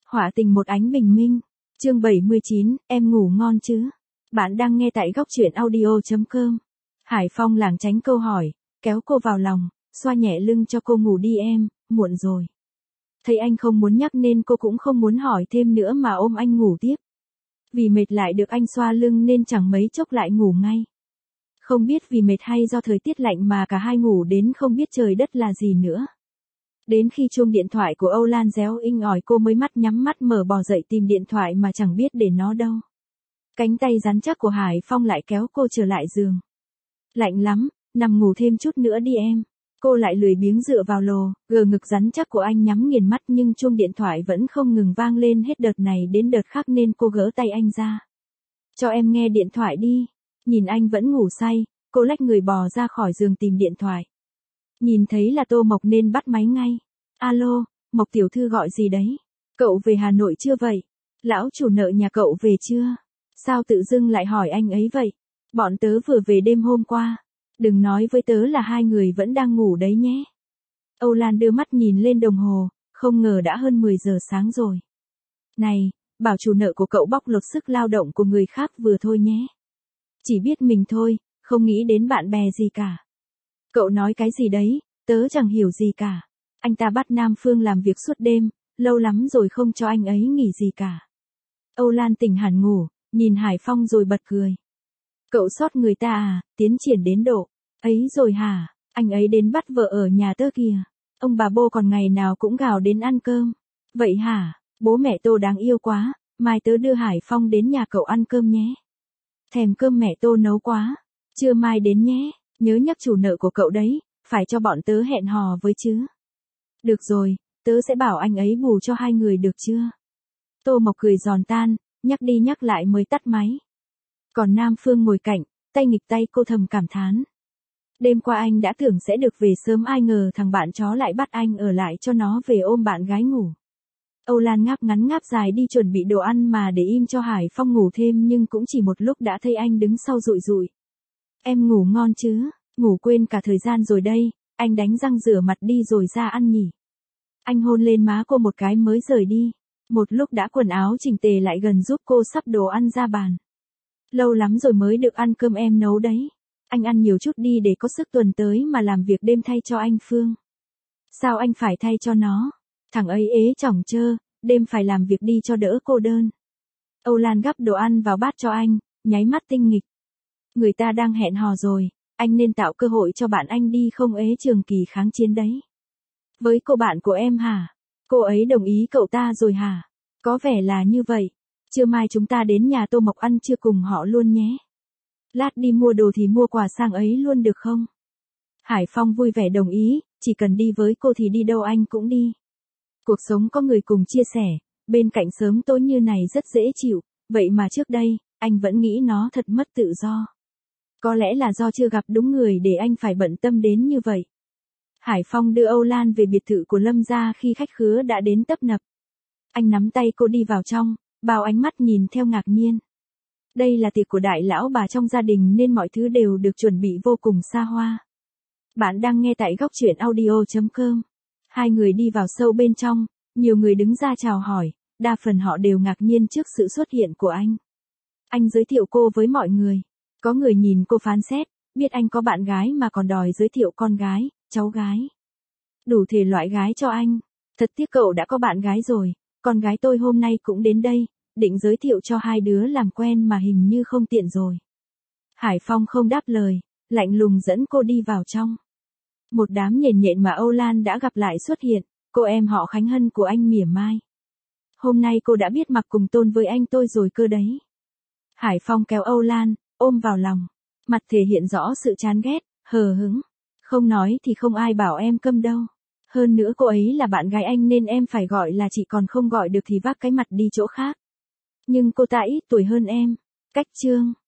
Họa tình một ánh bình minh. Chương 79, em ngủ ngon chứ? Bạn đang nghe tại góc truyện audio.com. Hải Phong lảng tránh câu hỏi, kéo cô vào lòng, xoa nhẹ lưng cho cô ngủ đi em, muộn rồi. Thấy anh không muốn nhắc nên cô cũng không muốn hỏi thêm nữa mà ôm anh ngủ tiếp. Vì mệt lại được anh xoa lưng nên chẳng mấy chốc lại ngủ ngay. Không biết vì mệt hay do thời tiết lạnh mà cả hai ngủ đến không biết trời đất là gì nữa. Đến khi chuông điện thoại của Âu Lan réo inh ỏi cô mới nhắm mắt mở bò dậy tìm điện thoại mà chẳng biết để nó đâu. Cánh tay rắn chắc của Hải Phong lại kéo cô trở lại giường. Lạnh lắm, nằm ngủ thêm chút nữa đi em. Cô lại lười biếng dựa vào lồ, gờ ngực rắn chắc của anh nhắm nghiền mắt nhưng chuông điện thoại vẫn không ngừng vang lên hết đợt này đến đợt khác nên cô gỡ tay anh ra. Cho em nghe điện thoại đi. Nhìn anh vẫn ngủ say, cô lách người bò ra khỏi giường tìm điện thoại. Nhìn thấy là Tô Mộc nên bắt máy ngay. Alo, Mộc tiểu thư gọi gì đấy? Cậu về Hà Nội chưa vậy? Lão chủ nợ nhà cậu về chưa? Sao tự dưng lại hỏi anh ấy vậy? Bọn tớ vừa về đêm hôm qua. Đừng nói với tớ là hai người vẫn đang ngủ đấy nhé. Âu Lan đưa mắt nhìn lên đồng hồ, không ngờ đã hơn 10 giờ sáng rồi. Này, bảo chủ nợ của cậu bóc lột sức lao động của người khác vừa thôi nhé. Chỉ biết mình thôi, không nghĩ đến bạn bè gì cả. Cậu nói cái gì đấy, tớ chẳng hiểu gì cả. Anh ta bắt Nam Phương làm việc suốt đêm, lâu lắm rồi không cho anh ấy nghỉ gì cả. Âu Lan tỉnh hẳn ngủ, nhìn Hải Phong rồi bật cười. Cậu sót người ta à, tiến triển đến độ ấy rồi hả? Anh ấy đến bắt vợ ở nhà tớ kìa. Ông bà bô còn ngày nào cũng gào đến ăn cơm. Vậy hả? Bố mẹ Tô đáng yêu quá, mai tớ đưa Hải Phong đến nhà cậu ăn cơm nhé. Thèm cơm mẹ Tô nấu quá. Trưa mai đến nhé, nhớ nhắc chủ nợ của cậu đấy, phải cho bọn tớ hẹn hò với chứ. Được rồi, tớ sẽ bảo anh ấy bù cho hai người được chưa? Tô Mộc cười giòn tan, nhắc đi nhắc lại mới tắt máy. Còn Nam Phương ngồi cạnh, tay nghịch tay cô thầm cảm thán. Đêm qua anh đã tưởng sẽ được về sớm ai ngờ thằng bạn chó lại bắt anh ở lại cho nó về ôm bạn gái ngủ. Âu Lan ngáp ngắn ngáp dài đi chuẩn bị đồ ăn mà để im cho Hải Phong ngủ thêm nhưng cũng chỉ một lúc đã thấy anh đứng sau rụi rụi. Em ngủ ngon chứ, ngủ quên cả thời gian rồi đây, anh đánh răng rửa mặt đi rồi ra ăn nhỉ. Anh hôn lên má cô một cái mới rời đi. Một lúc đã quần áo chỉnh tề lại gần giúp cô sắp đồ ăn ra bàn. Lâu lắm rồi mới được ăn cơm em nấu đấy. Anh ăn nhiều chút đi để có sức tuần tới mà làm việc đêm thay cho anh Phương. Sao anh phải thay cho nó? Thằng ấy ế chỏng chơ, đêm phải làm việc đi cho đỡ cô đơn. Âu Lan gắp đồ ăn vào bát cho anh, nháy mắt tinh nghịch. Người ta đang hẹn hò rồi, anh nên tạo cơ hội cho bạn anh đi không ế trường kỳ kháng chiến đấy. Với cô bạn của em hả? Cô ấy đồng ý cậu ta rồi hả? Có vẻ là như vậy. Trưa mai chúng ta đến nhà Tô Mộc ăn trưa cùng họ luôn nhé. Lát đi mua đồ thì mua quà sang ấy luôn được không? Hải Phong vui vẻ đồng ý, chỉ cần đi với cô thì đi đâu anh cũng đi. Cuộc sống có người cùng chia sẻ, bên cạnh sớm tối như này rất dễ chịu, vậy mà trước đây, anh vẫn nghĩ nó thật mất tự do. Có lẽ là do chưa gặp đúng người để anh phải bận tâm đến như vậy. Hải Phong đưa Âu Lan về biệt thự của Lâm gia khi khách khứa đã đến tấp nập. Anh nắm tay cô đi vào trong, bao ánh mắt nhìn theo ngạc nhiên. Đây là tiệc của đại lão bà trong gia đình nên mọi thứ đều được chuẩn bị vô cùng xa hoa. Bạn đang nghe tại góc truyện audio.com. Hai người đi vào sâu bên trong, nhiều người đứng ra chào hỏi, đa phần họ đều ngạc nhiên trước sự xuất hiện của anh. Anh giới thiệu cô với mọi người. Có người nhìn cô phán xét, biết anh có bạn gái mà còn đòi giới thiệu con gái, cháu gái. Đủ thể loại gái cho anh. Thật tiếc cậu đã có bạn gái rồi, con gái tôi hôm nay cũng đến đây, định giới thiệu cho hai đứa làm quen mà hình như không tiện rồi. Hải Phong không đáp lời, lạnh lùng dẫn cô đi vào trong. Một đám nhện nhện mà Âu Lan đã gặp lại xuất hiện, cô em họ Khánh Hân của anh mỉa mai. Hôm nay cô đã biết mặc cùng tôn với anh tôi rồi cơ đấy. Hải Phong kéo Âu Lan, ôm vào lòng, mặt thể hiện rõ sự chán ghét, hờ hững. Không nói thì không ai bảo em câm đâu. Hơn nữa cô ấy là bạn gái anh nên em phải gọi là chị còn không gọi được thì vác cái mặt đi chỗ khác. Nhưng cô ta ít tuổi hơn em. Cách chương.